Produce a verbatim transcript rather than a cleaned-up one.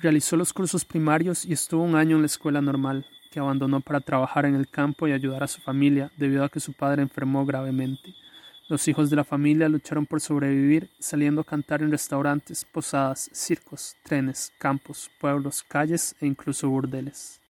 Realizó los cursos primarios y estuvo un año en la escuela normal, que abandonó para trabajar en el campo y ayudar a su familia debido a que su padre enfermó gravemente. Los hijos de la familia lucharon por sobrevivir, saliendo a cantar en restaurantes, posadas, circos, trenes, campos, pueblos, calles e incluso burdeles.